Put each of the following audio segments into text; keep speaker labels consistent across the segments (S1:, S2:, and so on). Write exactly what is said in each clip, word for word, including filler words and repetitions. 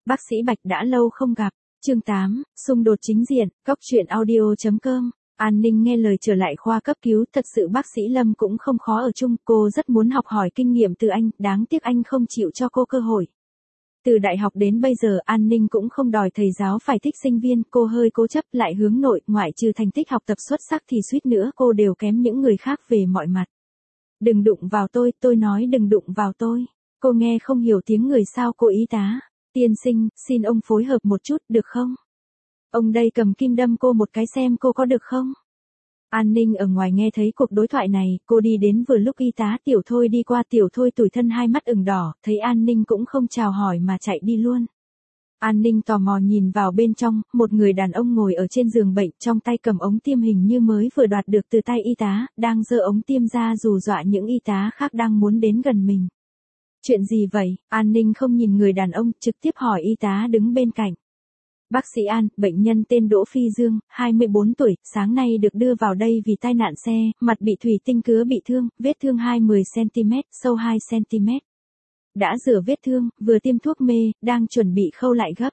S1: Bác sĩ Bạch đã lâu không gặp. Chương tám, xung đột chính diện, Cóc truyện audio chấm com. An Ninh nghe lời trở lại khoa cấp cứu, thật sự bác sĩ Lâm cũng không khó ở chung, cô rất muốn học hỏi kinh nghiệm từ anh, đáng tiếc anh không chịu cho cô cơ hội. Từ đại học đến bây giờ An Ninh cũng không đòi thầy giáo phải thích sinh viên, cô hơi cố chấp lại hướng nội, ngoại trừ thành tích học tập xuất sắc thì suýt nữa cô đều kém những người khác về mọi mặt. Đừng đụng vào tôi, tôi nói đừng đụng vào tôi. Cô nghe không hiểu tiếng người sao cô y tá. Tiên sinh, xin ông phối hợp một chút, được không? Ông đây cầm kim đâm cô một cái xem cô có được không? An Ninh ở ngoài nghe thấy cuộc đối thoại này, cô đi đến vừa lúc y tá Tiểu Thôi đi qua. Tiểu Thôi tủi thân hai mắt ửng đỏ, thấy An Ninh cũng không chào hỏi mà chạy đi luôn. An Ninh tò mò nhìn vào bên trong, một người đàn ông ngồi ở trên giường bệnh, trong tay cầm ống tiêm hình như mới vừa đoạt được từ tay y tá, đang giơ ống tiêm ra dù dọa những y tá khác đang muốn đến gần mình. Chuyện gì vậy? An Ninh không nhìn người đàn ông, trực tiếp hỏi y tá đứng bên cạnh. Bác sĩ An, bệnh nhân tên Đỗ Phi Dương, hai mươi bốn tuổi, sáng nay được đưa vào đây vì tai nạn xe, mặt bị thủy tinh cứa bị thương, vết thương hai mươi xăng-ti-mét, sâu hai xăng-ti-mét. Đã rửa vết thương, vừa tiêm thuốc mê, đang chuẩn bị khâu lại gấp.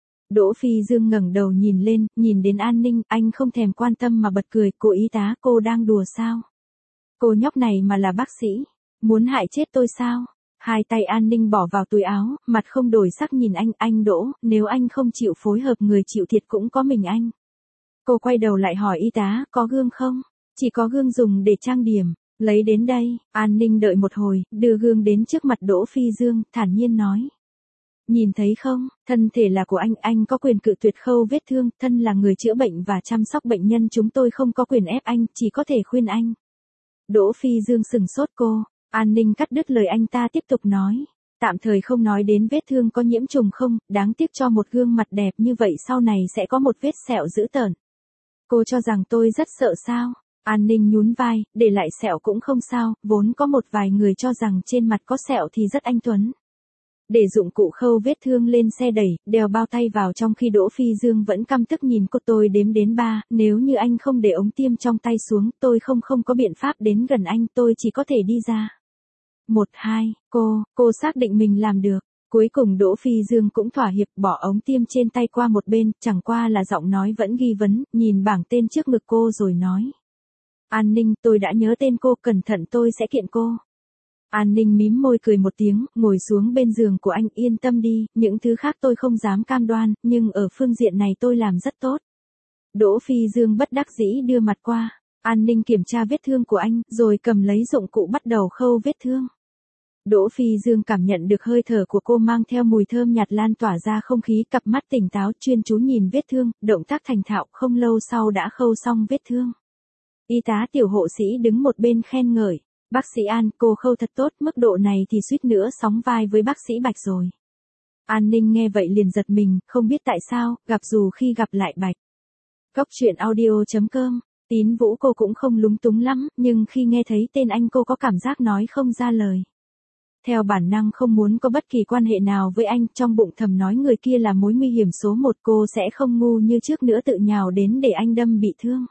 S1: Đỗ Phi Dương ngẩng đầu nhìn lên, nhìn đến An Ninh, anh không thèm quan tâm mà bật cười, cô y tá, cô đang đùa sao? Cô nhóc này mà là bác sĩ, muốn hại chết tôi sao? Hai tay An Ninh bỏ vào túi áo, mặt không đổi sắc nhìn anh, anh Đỗ, nếu anh không chịu phối hợp người chịu thiệt cũng có mình anh. Cô quay đầu lại hỏi y tá, có gương không? Chỉ có gương dùng để trang điểm, lấy đến đây. An Ninh đợi một hồi, đưa gương đến trước mặt Đỗ Phi Dương, thản nhiên nói. Nhìn thấy không, thân thể là của anh, anh có quyền cự tuyệt khâu vết thương, thân là người chữa bệnh và chăm sóc bệnh nhân chúng tôi không có quyền ép anh, chỉ có thể khuyên anh. Đỗ Phi Dương sừng sốt cô. An Ninh cắt đứt lời anh ta tiếp tục nói. Tạm thời không nói đến vết thương có nhiễm trùng không, đáng tiếc cho một gương mặt đẹp như vậy sau này sẽ có một vết sẹo dữ tợn. Cô cho rằng tôi rất sợ sao? An Ninh nhún vai, để lại sẹo cũng không sao, vốn có một vài người cho rằng trên mặt có sẹo thì rất anh tuấn. Để dụng cụ khâu vết thương lên xe đẩy, đeo bao tay vào trong khi Đỗ Phi Dương vẫn căm tức nhìn cô. Tôi đếm đến ba, nếu như anh không để ống tiêm trong tay xuống, tôi không không có biện pháp đến gần anh, tôi chỉ có thể đi ra. Một hai, cô, cô xác định mình làm được. Cuối cùng Đỗ Phi Dương cũng thỏa hiệp bỏ ống tiêm trên tay qua một bên, chẳng qua là giọng nói vẫn ghi vấn, nhìn bảng tên trước ngực cô rồi nói. An Ninh, tôi đã nhớ tên cô, cẩn thận tôi sẽ kiện cô. An Ninh mím môi cười một tiếng, ngồi xuống bên giường của anh, yên tâm đi, những thứ khác tôi không dám cam đoan, nhưng ở phương diện này tôi làm rất tốt. Đỗ Phi Dương bất đắc dĩ đưa mặt qua. An Ninh kiểm tra vết thương của anh, rồi cầm lấy dụng cụ bắt đầu khâu vết thương. Đỗ Phi Dương cảm nhận được hơi thở của cô mang theo mùi thơm nhạt lan tỏa ra không khí, cặp mắt tỉnh táo chuyên chú nhìn vết thương, động tác thành thạo, không lâu sau đã khâu xong vết thương. Y tá Tiểu hộ sĩ đứng một bên khen ngợi, bác sĩ An, cô khâu thật tốt, mức độ này thì suýt nữa sóng vai với bác sĩ Bạch rồi. An Ninh nghe vậy liền giật mình, không biết tại sao, gặp dù khi gặp lại Bạch. Cóc truyện audio chấm com. Tín Vũ cô cũng không lúng túng lắm, nhưng khi nghe thấy tên anh cô có cảm giác nói không ra lời. Theo bản năng không muốn có bất kỳ quan hệ nào với anh, trong bụng thầm nói người kia là mối nguy hiểm số một, cô sẽ không ngu như trước nữa tự nhào đến để anh đâm bị thương.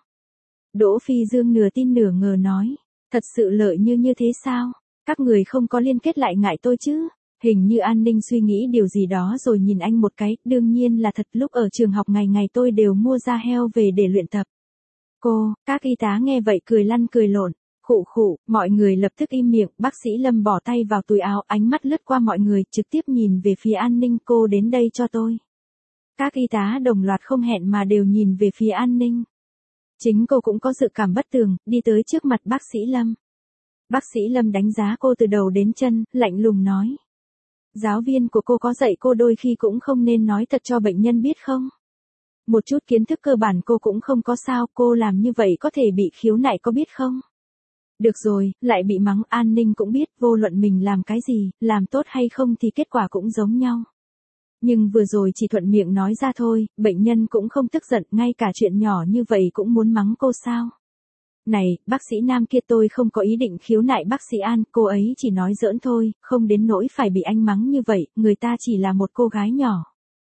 S1: Đỗ Phi Dương nửa tin nửa ngờ nói, thật sự lợi như như thế sao? Các người không có liên kết lại ngại tôi chứ? Hình như An Ninh suy nghĩ điều gì đó rồi nhìn anh một cái, đương nhiên là thật, lúc ở trường học ngày ngày tôi đều mua da heo về để luyện tập. Cô, các y tá nghe vậy cười lăn cười lộn, khụ khụ, mọi người lập tức im miệng, bác sĩ Lâm bỏ tay vào túi áo, ánh mắt lướt qua mọi người, trực tiếp nhìn về phía An Ninh, cô đến đây cho tôi. Các y tá đồng loạt không hẹn mà đều nhìn về phía An Ninh. Chính cô cũng có dự cảm bất tường, đi tới trước mặt bác sĩ Lâm. Bác sĩ Lâm đánh giá cô từ đầu đến chân, lạnh lùng nói. Giáo viên của cô có dạy cô đôi khi cũng không nên nói thật cho bệnh nhân biết không? Một chút kiến thức cơ bản cô cũng không có sao, cô làm như vậy có thể bị khiếu nại có biết không? Được rồi, lại bị mắng. An Ninh cũng biết, vô luận mình làm cái gì, làm tốt hay không thì kết quả cũng giống nhau. Nhưng vừa rồi chỉ thuận miệng nói ra thôi, bệnh nhân cũng không tức giận, ngay cả chuyện nhỏ như vậy cũng muốn mắng cô sao? Này, bác sĩ nam kia, tôi không có ý định khiếu nại bác sĩ An, cô ấy chỉ nói giỡn thôi, không đến nỗi phải bị anh mắng như vậy, người ta chỉ là một cô gái nhỏ.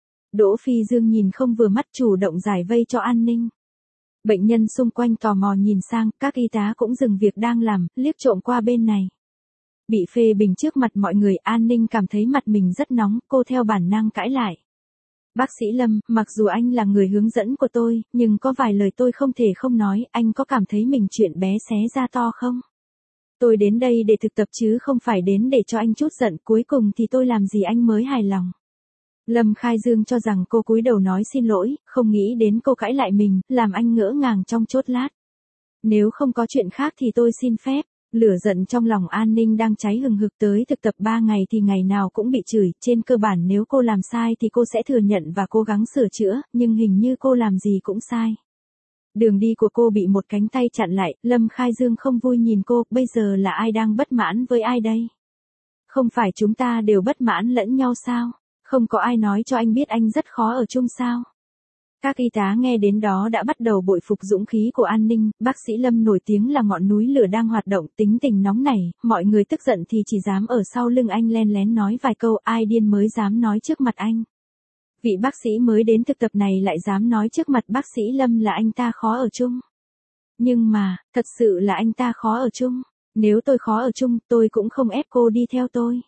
S1: Đỗ Phi Dương nhìn không vừa mắt, chủ động giải vây cho An Ninh. Bệnh nhân xung quanh tò mò nhìn sang, các y tá cũng dừng việc đang làm, liếc trộm qua bên này. Bị phê bình trước mặt mọi người, An Ninh cảm thấy mặt mình rất nóng, cô theo bản năng cãi lại. Bác sĩ Lâm, mặc dù anh là người hướng dẫn của tôi, nhưng có vài lời tôi không thể không nói, anh có cảm thấy mình chuyện bé xé ra to không? Tôi đến đây để thực tập chứ không phải đến để cho anh chút giận, cuối cùng thì tôi làm gì anh mới hài lòng. Lâm Khai Dương cho rằng cô cúi đầu nói xin lỗi, không nghĩ đến cô cãi lại mình, làm anh ngỡ ngàng trong chốc lát. Nếu không có chuyện khác thì tôi xin phép. Lửa giận trong lòng An Ninh đang cháy hừng hực, tới thực tập ba ngày thì ngày nào cũng bị chửi, trên cơ bản nếu cô làm sai thì cô sẽ thừa nhận và cố gắng sửa chữa, nhưng hình như cô làm gì cũng sai. Đường đi của cô bị một cánh tay chặn lại, Lâm Khai Dương không vui nhìn cô, bây giờ là ai đang bất mãn với ai đây? Không phải chúng ta đều bất mãn lẫn nhau sao? Không có ai nói cho anh biết anh rất khó ở chung sao? Các y tá nghe đến đó đã bắt đầu bội phục dũng khí của An Ninh, bác sĩ Lâm nổi tiếng là ngọn núi lửa đang hoạt động, tính tình nóng nảy, mọi người tức giận thì chỉ dám ở sau lưng anh len lén nói vài câu, ai điên mới dám nói trước mặt anh. Vị bác sĩ mới đến thực tập này lại dám nói trước mặt bác sĩ Lâm là anh ta khó ở chung. Nhưng mà, thật sự là anh ta khó ở chung. Nếu tôi khó ở chung, tôi cũng không ép cô đi theo tôi.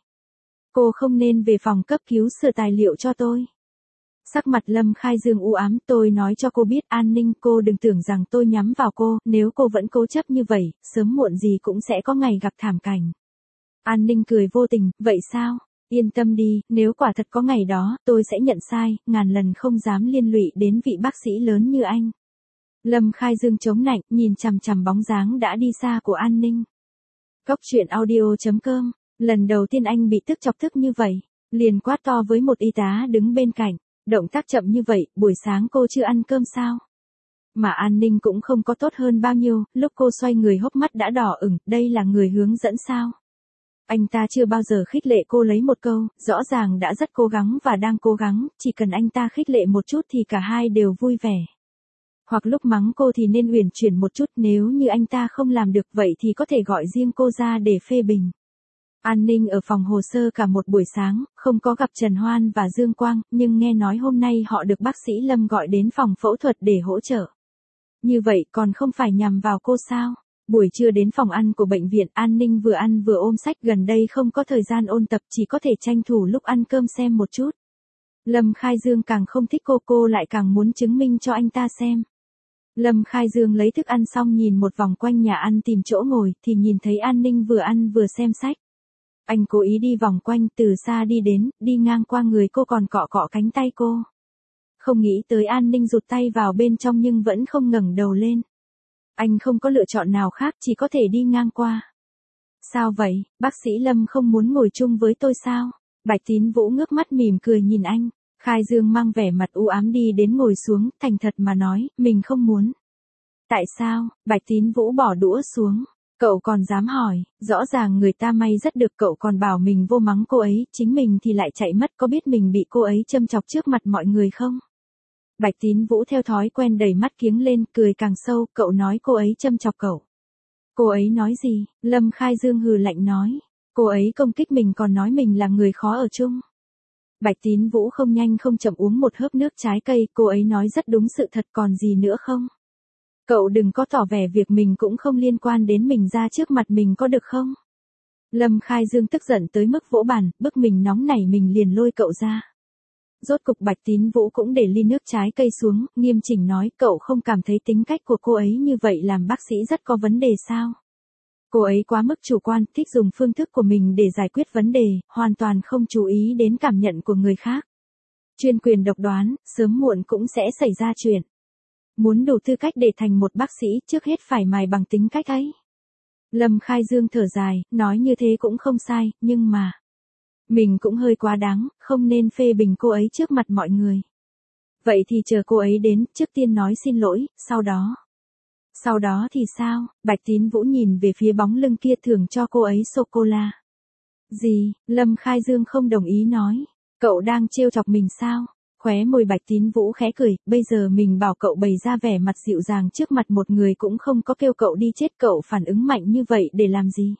S1: Cô không nên về phòng cấp cứu sửa tài liệu cho tôi. Sắc mặt Lâm Khai Dương u ám, tôi nói cho cô biết An Ninh, cô đừng tưởng rằng tôi nhắm vào cô, nếu cô vẫn cố chấp như vậy, sớm muộn gì cũng sẽ có ngày gặp thảm cảnh. An Ninh cười vô tình, vậy sao? Yên tâm đi, nếu quả thật có ngày đó, tôi sẽ nhận sai, ngàn lần không dám liên lụy đến vị bác sĩ lớn như anh. Lâm Khai Dương chống nạnh, nhìn chằm chằm bóng dáng đã đi xa của An Ninh. Cốc truyện audio chấm com, lần đầu tiên anh bị tức chọc tức như vậy, liền quát to với một y tá đứng bên cạnh. Động tác chậm như vậy, buổi sáng cô chưa ăn cơm sao? Mà An Ninh cũng không có tốt hơn bao nhiêu, lúc cô xoay người hốc mắt đã đỏ ửng, đây là người hướng dẫn sao? Anh ta chưa bao giờ khích lệ cô lấy một câu, rõ ràng đã rất cố gắng và đang cố gắng, chỉ cần anh ta khích lệ một chút thì cả hai đều vui vẻ. Hoặc lúc mắng cô thì nên uyển chuyển một chút, nếu như anh ta không làm được vậy thì có thể gọi riêng cô ra để phê bình. An Ninh ở phòng hồ sơ cả một buổi sáng, không có gặp Trần Hoan và Dương Quang, nhưng nghe nói hôm nay họ được bác sĩ Lâm gọi đến phòng phẫu thuật để hỗ trợ. Như vậy còn không phải nhằm vào cô sao? Buổi trưa đến phòng ăn của bệnh viện, An Ninh vừa ăn vừa ôm sách, gần đây không có thời gian ôn tập, chỉ có thể tranh thủ lúc ăn cơm xem một chút. Lâm Khai Dương càng không thích cô, cô lại càng muốn chứng minh cho anh ta xem. Lâm Khai Dương lấy thức ăn xong nhìn một vòng quanh nhà ăn tìm chỗ ngồi, thì nhìn thấy An Ninh vừa ăn vừa xem sách. Anh cố ý đi vòng quanh, từ xa đi đến, đi ngang qua người cô còn cọ cọ cánh tay cô. Không nghĩ tới An Ninh rụt tay vào bên trong nhưng vẫn không ngẩng đầu lên. Anh không có lựa chọn nào khác, chỉ có thể đi ngang qua. Sao vậy, bác sĩ Lâm không muốn ngồi chung với tôi sao? Bạch Tín Vũ ngước mắt mỉm cười nhìn anh. Khai Dương mang vẻ mặt u ám đi đến ngồi xuống, thành thật mà nói, mình không muốn. Tại sao? Bạch Tín Vũ bỏ đũa xuống. Cậu còn dám hỏi, rõ ràng người ta may rất được, cậu còn bảo mình vô mắng cô ấy, chính mình thì lại chạy mất, có biết mình bị cô ấy châm chọc trước mặt mọi người không? Bạch Tín Vũ theo thói quen đẩy mắt kiếng lên, cười càng sâu, cậu nói cô ấy châm chọc cậu. Cô ấy nói gì? Lâm Khai Dương hừ lạnh nói. Cô ấy công kích mình còn nói mình là người khó ở chung. Bạch Tín Vũ không nhanh không chậm uống một hớp nước trái cây, cô ấy nói rất đúng sự thật, còn gì nữa không? Cậu đừng có tỏ vẻ việc mình cũng không liên quan đến mình ra trước mặt mình có được không? Lâm Khai Dương tức giận tới mức vỗ bàn, bức mình nóng nảy mình liền lôi cậu ra. Rốt cục Bạch Tín Vũ cũng để ly nước trái cây xuống, nghiêm chỉnh nói, cậu không cảm thấy tính cách của cô ấy như vậy làm bác sĩ rất có vấn đề sao? Cô ấy quá mức chủ quan, thích dùng phương thức của mình để giải quyết vấn đề, hoàn toàn không chú ý đến cảm nhận của người khác. Chuyên quyền độc đoán, sớm muộn cũng sẽ xảy ra chuyện. Muốn đủ tư cách để thành một bác sĩ, trước hết phải mài bằng tính cách ấy. Lâm Khai Dương thở dài, nói như thế cũng không sai, nhưng mà... Mình cũng hơi quá đáng, không nên phê bình cô ấy trước mặt mọi người. Vậy thì chờ cô ấy đến, trước tiên nói xin lỗi, sau đó... Sau đó thì sao? Bạch Tín Vũ nhìn về phía bóng lưng kia, thưởng cho cô ấy sô-cô-la. Gì? Lâm Khai Dương không đồng ý nói. Cậu đang trêu chọc mình sao? Khóe môi Bạch Tín Vũ khẽ cười, bây giờ mình bảo cậu bày ra vẻ mặt dịu dàng trước mặt một người cũng không có kêu cậu đi chết, cậu phản ứng mạnh như vậy để làm gì?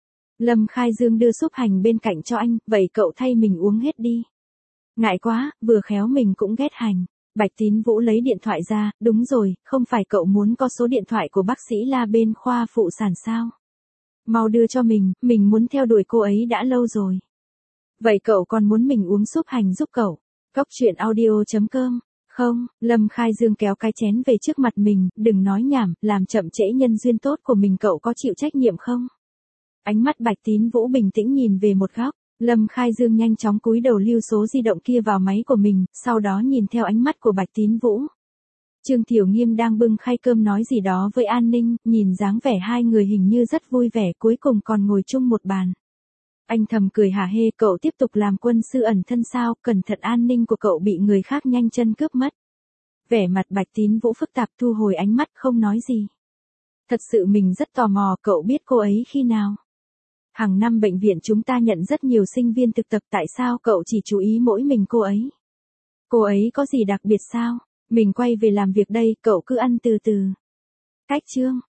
S1: Lâm Khai Dương đưa súp hành bên cạnh cho anh, vậy cậu thay mình uống hết đi. Ngại quá, vừa khéo mình cũng ghét hành. Bạch Tín Vũ lấy điện thoại ra, đúng rồi, không phải cậu muốn có số điện thoại của bác sĩ La bên khoa phụ sản sao? Mau đưa cho mình, mình muốn theo đuổi cô ấy đã lâu rồi. Vậy cậu còn muốn mình uống súp hành giúp cậu? Cóc truyện audio chấm com. Không, Lâm Khai Dương kéo cái chén về trước mặt mình, đừng nói nhảm, làm chậm trễ nhân duyên tốt của mình, cậu có chịu trách nhiệm không? Ánh mắt Bạch Tín Vũ bình tĩnh nhìn về một góc, Lâm Khai Dương nhanh chóng cúi đầu lưu số di động kia vào máy của mình, sau đó nhìn theo ánh mắt của Bạch Tín Vũ. Trương Tiểu Nghiêm đang bưng khay cơm nói gì đó với An Ninh, nhìn dáng vẻ hai người hình như rất vui vẻ, cuối cùng còn ngồi chung một bàn. Anh thầm cười hả hê, cậu tiếp tục làm quân sư ẩn thân sao, cẩn thận an ninh của cậu bị người khác nhanh chân cướp mất. Vẻ mặt Bạch Tín Vũ phức tạp, thu hồi ánh mắt không nói gì. Thật sự mình rất tò mò, cậu biết cô ấy khi nào? Hàng năm bệnh viện chúng ta nhận rất nhiều sinh viên thực tập, tại sao cậu chỉ chú ý mỗi mình cô ấy? Cô ấy có gì đặc biệt sao? Mình quay về làm việc đây, cậu cứ ăn từ từ. Cách chương.